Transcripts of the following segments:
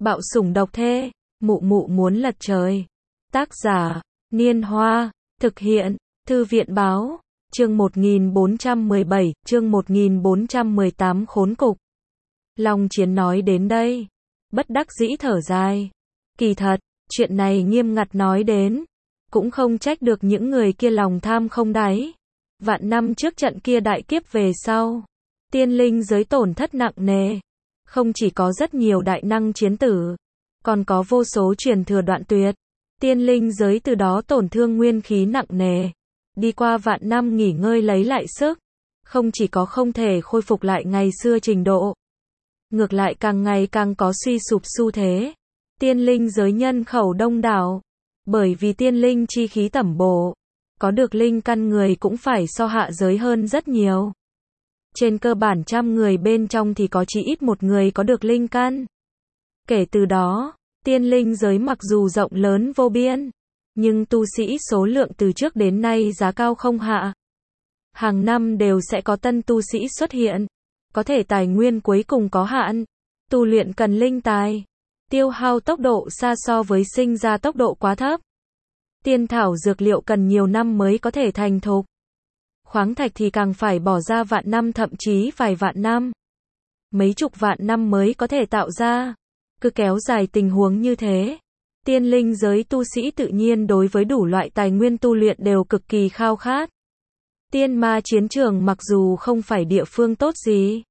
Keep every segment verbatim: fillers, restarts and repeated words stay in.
Bạo sủng độc thê, mụ mụ muốn lật trời. Tác giả, Niên Hoa, thực hiện, Thư viện báo, chương một nghìn bốn trăm mười bảy, chương một nghìn bốn trăm mười tám khốn cục. Long Chiến nói đến đây, bất đắc dĩ thở dài. Kỳ thật, chuyện này nghiêm ngặt nói đến, cũng không trách được những người kia lòng tham không đáy. Vạn năm trước trận kia đại kiếp về sau, tiên linh giới tổn thất nặng nề. Không chỉ có rất nhiều đại năng chiến tử, còn có vô số truyền thừa đoạn tuyệt. Tiên linh giới từ đó tổn thương nguyên khí nặng nề. Đi qua vạn năm nghỉ ngơi lấy lại sức, không chỉ có không thể khôi phục lại ngày xưa trình độ, ngược lại càng ngày càng có suy sụp xu thế. Tiên linh giới nhân khẩu đông đảo, bởi vì tiên linh chi khí tẩm bổ, có được linh căn người cũng phải so hạ giới hơn rất nhiều. Trên cơ bản trăm người bên trong thì có chỉ ít một người có được linh căn. Kể từ đó, tiên linh giới mặc dù rộng lớn vô biên, nhưng tu sĩ số lượng từ trước đến nay giá cao không hạ. Hàng năm đều sẽ có tân tu sĩ xuất hiện, có thể tài nguyên cuối cùng có hạn, tu luyện cần linh tài, tiêu hao tốc độ xa so với sinh ra tốc độ quá thấp. Tiên thảo dược liệu cần nhiều năm mới có thể thành thục. Khoáng thạch thì càng phải bỏ ra vạn năm thậm chí vài vạn năm. Mấy chục vạn năm mới có thể tạo ra. Cứ kéo dài tình huống như thế, tiên linh giới tu sĩ tự nhiên đối với đủ loại tài nguyên tu luyện đều cực kỳ khao khát. Tiên ma chiến trường mặc dù không phải địa phương tốt gì,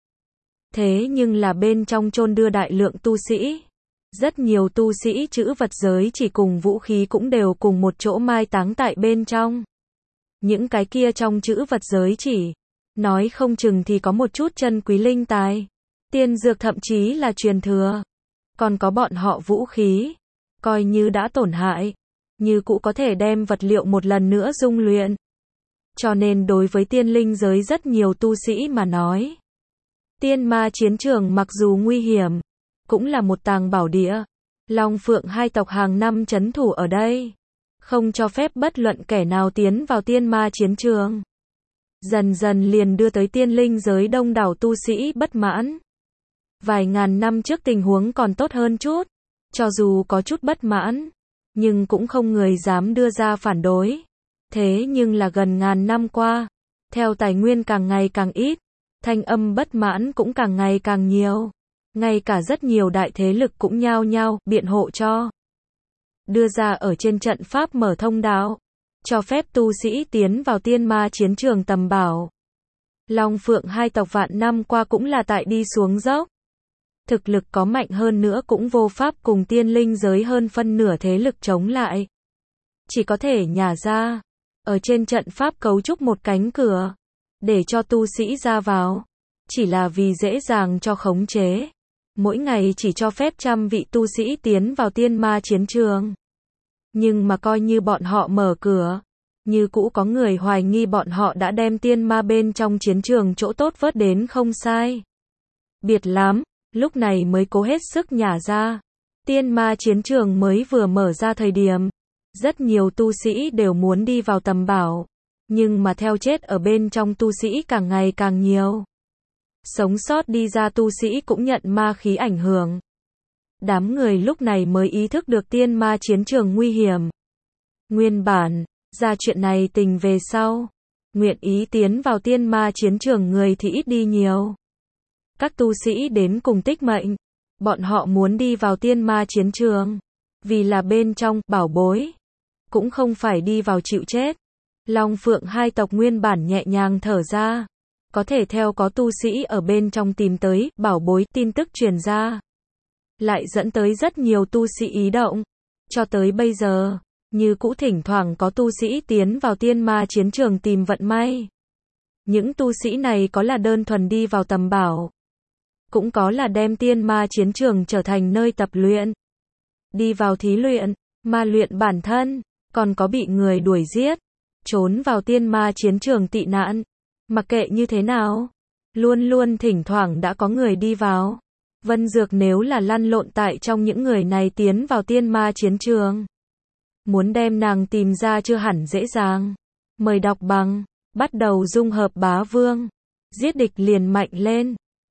thế nhưng là bên trong chôn đưa đại lượng tu sĩ. Rất nhiều tu sĩ trữ vật giới chỉ cùng vũ khí cũng đều cùng một chỗ mai táng tại bên trong. Những cái kia trong trữ vật giới chỉ, nói không chừng thì có một chút chân quý linh tài, tiên dược thậm chí là truyền thừa. Còn có bọn họ vũ khí, coi như đã tổn hại, như cũ có thể đem vật liệu một lần nữa dung luyện. Cho nên đối với tiên linh giới rất nhiều tu sĩ mà nói, tiên ma chiến trường mặc dù nguy hiểm, cũng là một tàng bảo địa. Long Phượng hai tộc hàng năm trấn thủ ở đây, không cho phép bất luận kẻ nào tiến vào tiên ma chiến trường. Dần dần liền đưa tới tiên linh giới đông đảo tu sĩ bất mãn. Vài ngàn năm trước tình huống còn tốt hơn chút, cho dù có chút bất mãn, nhưng cũng không người dám đưa ra phản đối. Thế nhưng là gần ngàn năm qua, theo tài nguyên càng ngày càng ít, thanh âm bất mãn cũng càng ngày càng nhiều. Ngay cả rất nhiều đại thế lực cũng nhao nhao biện hộ cho. Đưa ra ở trên trận pháp mở thông đạo, cho phép tu sĩ tiến vào tiên ma chiến trường tầm bảo. Long Phượng hai tộc vạn năm qua cũng là tại đi xuống dốc. Thực lực có mạnh hơn nữa cũng vô pháp cùng tiên linh giới hơn phân nửa thế lực chống lại. Chỉ có thể nhả ra, ở trên trận pháp cấu trúc một cánh cửa, để cho tu sĩ ra vào. Chỉ là vì dễ dàng cho khống chế. Mỗi ngày chỉ cho phép trăm vị tu sĩ tiến vào tiên ma chiến trường. Nhưng mà coi như bọn họ mở cửa, như cũ có người hoài nghi bọn họ đã đem tiên ma bên trong chiến trường chỗ tốt vớt đến không sai. Biệt lắm, lúc này mới cố hết sức nhả ra. Tiên ma chiến trường mới vừa mở ra thời điểm, rất nhiều tu sĩ đều muốn đi vào tầm bảo, nhưng mà theo chết ở bên trong tu sĩ càng ngày càng nhiều. Sống sót đi ra tu sĩ cũng nhận ma khí ảnh hưởng. Đám người lúc này mới ý thức được tiên ma chiến trường nguy hiểm. Nguyên bản, ra chuyện này tình về sau, nguyện ý tiến vào tiên ma chiến trường người thì ít đi nhiều. Các tu sĩ đến cùng tích mệnh, bọn họ muốn đi vào tiên ma chiến trường, vì là bên trong bảo bối, cũng không phải đi vào chịu chết. Long Phượng hai tộc nguyên bản nhẹ nhàng thở ra. Có thể theo có tu sĩ ở bên trong tìm tới bảo bối tin tức truyền ra, lại dẫn tới rất nhiều tu sĩ ý động. Cho tới bây giờ, như cũ thỉnh thoảng có tu sĩ tiến vào tiên ma chiến trường tìm vận may. Những tu sĩ này có là đơn thuần đi vào tầm bảo, cũng có là đem tiên ma chiến trường trở thành nơi tập luyện, đi vào thí luyện, ma luyện bản thân, còn có bị người đuổi giết, trốn vào tiên ma chiến trường tị nạn. Mặc kệ như thế nào, luôn luôn thỉnh thoảng đã có người đi vào. Vân Dược nếu là lăn lộn tại trong những người này tiến vào tiên ma chiến trường, muốn đem nàng tìm ra chưa hẳn dễ dàng. Mời đọc bằng, bắt đầu dung hợp bá vương, giết địch liền mạnh lên.